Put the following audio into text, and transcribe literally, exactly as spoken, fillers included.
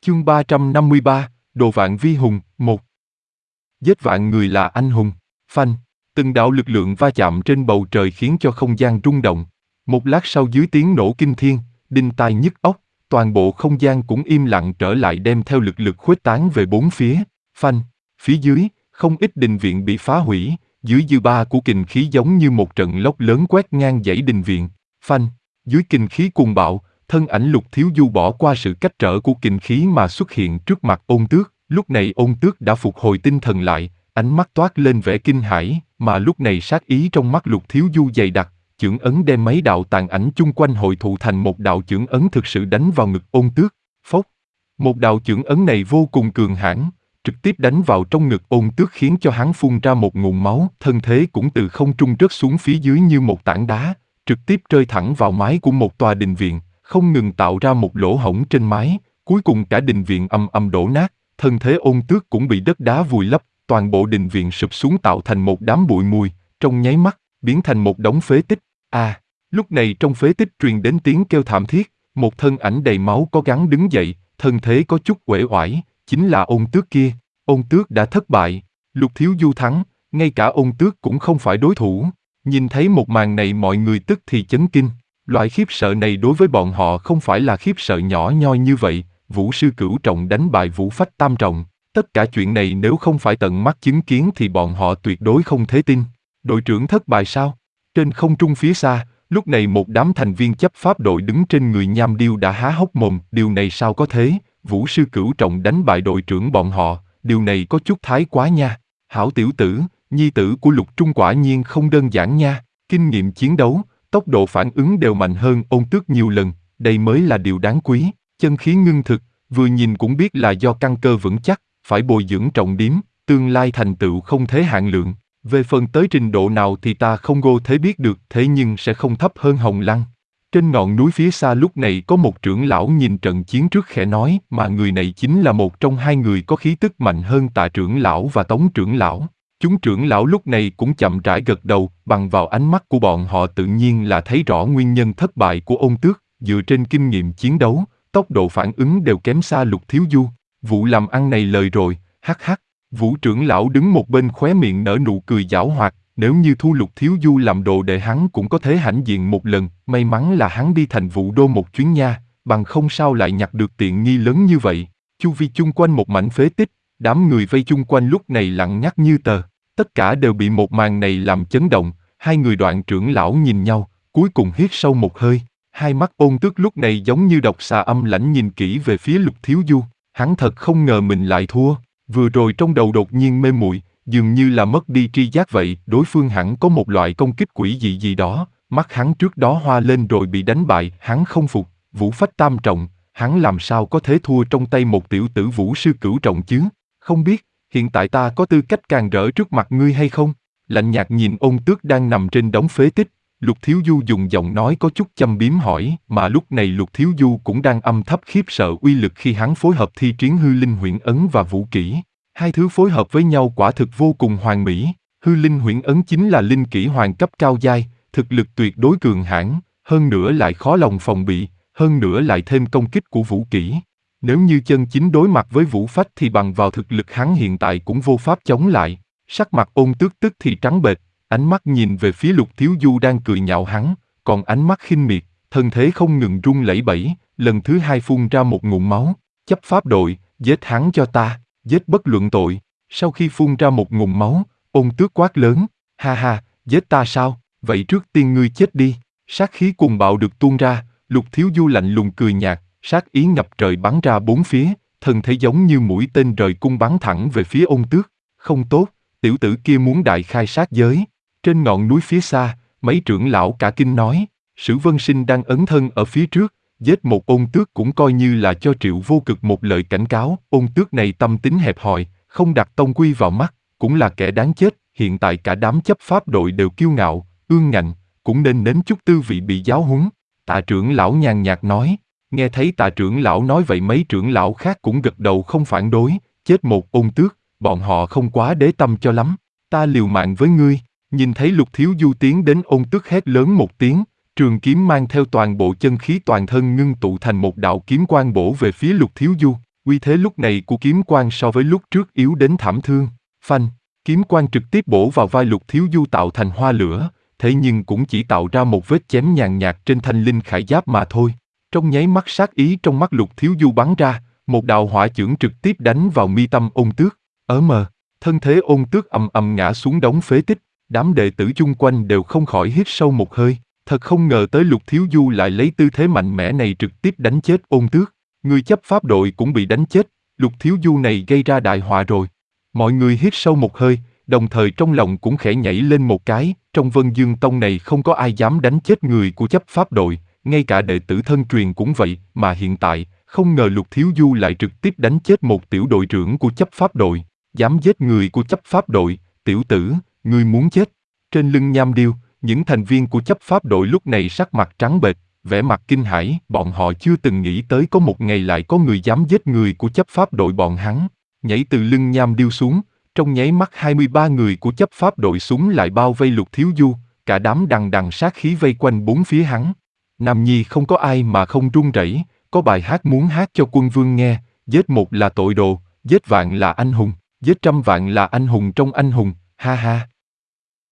Chương ba trăm năm mươi ba, Đồ Vạn Vi Hùng, một. Giết vạn người là anh hùng. Phanh, từng đạo lực lượng va chạm trên bầu trời khiến cho không gian rung động. Một lát sau dưới tiếng nổ kinh thiên, đinh tai nhức óc, toàn bộ không gian cũng im lặng trở lại đem theo lực lực khuếch tán về bốn phía. Phanh, phía dưới, không ít đình viện bị phá hủy, dưới dư ba của kình khí giống như một trận lốc lớn quét ngang dãy đình viện. Phanh, dưới kình khí cuồng bạo, thân ảnh Lục Thiếu Du bỏ qua sự cách trở của kình khí mà xuất hiện trước mặt Ôn Tước. Lúc này Ôn Tước đã phục hồi tinh thần lại, ánh mắt toát lên vẻ kinh hãi, mà lúc này sát ý trong mắt Lục Thiếu Du dày đặc, chưởng ấn đem mấy đạo tàn ảnh chung quanh hội tụ thành một đạo chưởng ấn thực sự đánh vào ngực Ôn Tước. Phốc, một đạo chưởng ấn này vô cùng cường hãn, trực tiếp đánh vào trong ngực Ôn Tước khiến cho hắn phun ra một ngụm máu, thân thế cũng từ không trung rớt xuống phía dưới như một tảng đá, trực tiếp rơi thẳng vào mái của một tòa đình viện, không ngừng tạo ra một lỗ hổng trên mái, cuối cùng cả đình viện ầm ầm đổ nát, thân thế Ôn Tước cũng bị đất đá vùi lấp, toàn bộ đình viện sụp xuống tạo thành một đám bụi mùi, trong nháy mắt, biến thành một đống phế tích. À, lúc này trong phế tích truyền đến tiếng kêu thảm thiết, một thân ảnh đầy máu có gắng đứng dậy, thân thế có chút uể oải, chính là Ôn Tước kia. Ôn Tước đã thất bại, Lục Thiếu Du thắng, ngay cả Ôn Tước cũng không phải đối thủ. Nhìn thấy một màn này mọi người tức thì chấn kinh. Loại khiếp sợ này đối với bọn họ không phải là khiếp sợ nhỏ nhoi như vậy. Vũ sư Cửu Trọng đánh bại Vũ Phách Tam Trọng. Tất cả chuyện này nếu không phải tận mắt chứng kiến thì bọn họ tuyệt đối không thể tin. Đội trưởng thất bại sao? Trên không trung phía xa, lúc này một đám thành viên chấp pháp đội đứng trên người Nham Điêu đã há hốc mồm. Điều này sao có thế? Vũ sư Cửu Trọng đánh bại đội trưởng bọn họ. Điều này có chút thái quá nha. Hảo tiểu tử, nhi tử của Lục Trung quả nhiên không đơn giản nha. Kinh nghiệm chiến đấu, tốc độ phản ứng đều mạnh hơn Ôn Tước nhiều lần. Đây mới là điều đáng quý. Chân khí ngưng thực, vừa nhìn cũng biết là do căn cơ vững chắc, phải bồi dưỡng trọng điểm, tương lai thành tựu không thể hạn lượng. Về phần tới trình độ nào thì ta không gô thế biết được, thế nhưng sẽ không thấp hơn Hồng Lăng. Trên ngọn núi phía xa lúc này có một trưởng lão nhìn trận chiến trước khẽ nói, mà người này chính là một trong hai người có khí tức mạnh hơn Tạ trưởng lão và Tống trưởng lão. Chúng trưởng lão lúc này cũng chậm rãi gật đầu, bằng vào ánh mắt của bọn họ tự nhiên là thấy rõ nguyên nhân thất bại của Ôn Tước, dựa trên kinh nghiệm chiến đấu, tốc độ phản ứng đều kém xa Lục Thiếu Du. Vụ làm ăn này lời rồi, hắc hắc. Vũ trưởng lão đứng một bên khóe miệng nở nụ cười giảo hoạt, nếu như thu Lục Thiếu Du làm đồ đệ hắn cũng có thể hãnh diện một lần, may mắn là hắn đi thành Vũ Đô một chuyến nha, bằng không sao lại nhặt được tiện nghi lớn như vậy. Chu vi chung quanh một mảnh phế tích, đám người vây chung quanh lúc này lặng ngắt như tờ, tất cả đều bị một màn này làm chấn động, hai người Đoạn trưởng lão nhìn nhau, cuối cùng hít sâu một hơi, hai mắt Ôn Tước lúc này giống như độc xà âm lãnh nhìn kỹ về phía Lục Thiếu Du, hắn thật không ngờ mình lại thua, vừa rồi trong đầu đột nhiên mê muội, dường như là mất đi tri giác vậy, đối phương hẳn có một loại công kích quỷ dị gì đó, mắt hắn trước đó hoa lên rồi bị đánh bại, hắn không phục, Vũ Phách Tam Trọng, hắn làm sao có thể thua trong tay một tiểu tử Vũ sư Cửu Trọng chứ, không biết, hiện tại ta có tư cách càn rỡ trước mặt ngươi hay không? Lạnh nhạt nhìn Ôn Tước đang nằm trên đống phế tích, Lục Thiếu Du dùng giọng nói có chút châm biếm hỏi, mà lúc này Lục Thiếu Du cũng đang âm thầm khiếp sợ uy lực khi hắn phối hợp thi triển hư linh huyễn ấn và vũ kỹ. Hai thứ phối hợp với nhau quả thực vô cùng hoàn mỹ, hư linh huyễn ấn chính là linh kỹ hoàng cấp cao giai, thực lực tuyệt đối cường hãn, hơn nữa lại khó lòng phòng bị, hơn nữa lại thêm công kích của vũ kỹ. Nếu như chân chính đối mặt với Vũ Phách thì bằng vào thực lực hắn hiện tại cũng vô pháp chống lại. Sắc mặt Ôn Tước tức thì trắng bệch, ánh mắt nhìn về phía Lục Thiếu Du đang cười nhạo hắn, còn ánh mắt khinh miệt, thân thế không ngừng run lẩy bẩy, lần thứ hai phun ra một ngụm máu. Chấp pháp đội, giết hắn cho ta, giết bất luận tội. Sau khi phun ra một ngụm máu, Ôn Tước quát lớn, ha ha, giết ta sao, vậy trước tiên ngươi chết đi. Sát khí cuồng bạo được tuôn ra, Lục Thiếu Du lạnh lùng cười nhạt, sát ý ngập trời bắn ra bốn phía, thân thể giống như mũi tên rời cung bắn thẳng về phía Ôn Tước. Không tốt, tiểu tử kia muốn đại khai sát giới. Trên ngọn núi phía xa, mấy trưởng lão cả kinh nói, Sử Vân Sinh đang ấn thân ở phía trước, giết một Ôn Tước cũng coi như là cho Triệu Vô Cực một lời cảnh cáo. Ôn Tước này tâm tính hẹp hòi, không đặt tông quy vào mắt, cũng là kẻ đáng chết. Hiện tại cả đám chấp pháp đội đều kiêu ngạo, ương ngạnh, cũng nên nếm chút tư vị bị giáo huấn. Tạ trưởng lão nhàn nhạt nói. Nghe thấy Tạ trưởng lão nói vậy mấy trưởng lão khác cũng gật đầu không phản đối, chết một Ôn Tước, bọn họ không quá đế tâm cho lắm, ta liều mạng với ngươi. Nhìn thấy Lục Thiếu Du tiến đến, Ôn Tước hét lớn một tiếng, trường kiếm mang theo toàn bộ chân khí toàn thân ngưng tụ thành một đạo kiếm quang bổ về phía Lục Thiếu Du. Uy thế lúc này của kiếm quang so với lúc trước yếu đến thảm thương. Phanh, kiếm quang trực tiếp bổ vào vai Lục Thiếu Du tạo thành hoa lửa, thế nhưng cũng chỉ tạo ra một vết chém nhàn nhạt trên thanh linh khải giáp mà thôi. Trong nháy mắt sát ý trong mắt Lục Thiếu Du bắn ra, một đạo hỏa chưởng trực tiếp đánh vào mi tâm Ôn Tước. Ở mờ, thân thế Ôn Tước ầm ầm ngã xuống đống phế tích, đám đệ tử chung quanh đều không khỏi hít sâu một hơi. Thật không ngờ tới Lục Thiếu Du lại lấy tư thế mạnh mẽ này trực tiếp đánh chết Ôn Tước. Người chấp pháp đội cũng bị đánh chết, Lục Thiếu Du này gây ra đại họa rồi. Mọi người hít sâu một hơi, đồng thời trong lòng cũng khẽ nhảy lên một cái, trong Vân Dương Tông này không có ai dám đánh chết người của chấp pháp đội, ngay cả đệ tử thân truyền cũng vậy, mà hiện tại, không ngờ Lục Thiếu Du lại trực tiếp đánh chết một tiểu đội trưởng của chấp pháp đội, dám giết người của chấp pháp đội, tiểu tử, ngươi muốn chết. Trên lưng Nham Điêu, những thành viên của chấp pháp đội lúc này sắc mặt trắng bệch, vẻ mặt kinh hãi, bọn họ chưa từng nghĩ tới có một ngày lại có người dám giết người của chấp pháp đội bọn hắn. Nhảy từ lưng Nham Điêu xuống, trong nháy mắt hai mươi ba người của chấp pháp đội súng lại bao vây Lục Thiếu Du, cả đám đằng đằng sát khí vây quanh bốn phía hắn. Nam Nhi không có ai mà không run rẩy, có bài hát muốn hát cho quân vương nghe, giết một là tội đồ, giết vạn là anh hùng, giết trăm vạn là anh hùng trong anh hùng, ha ha.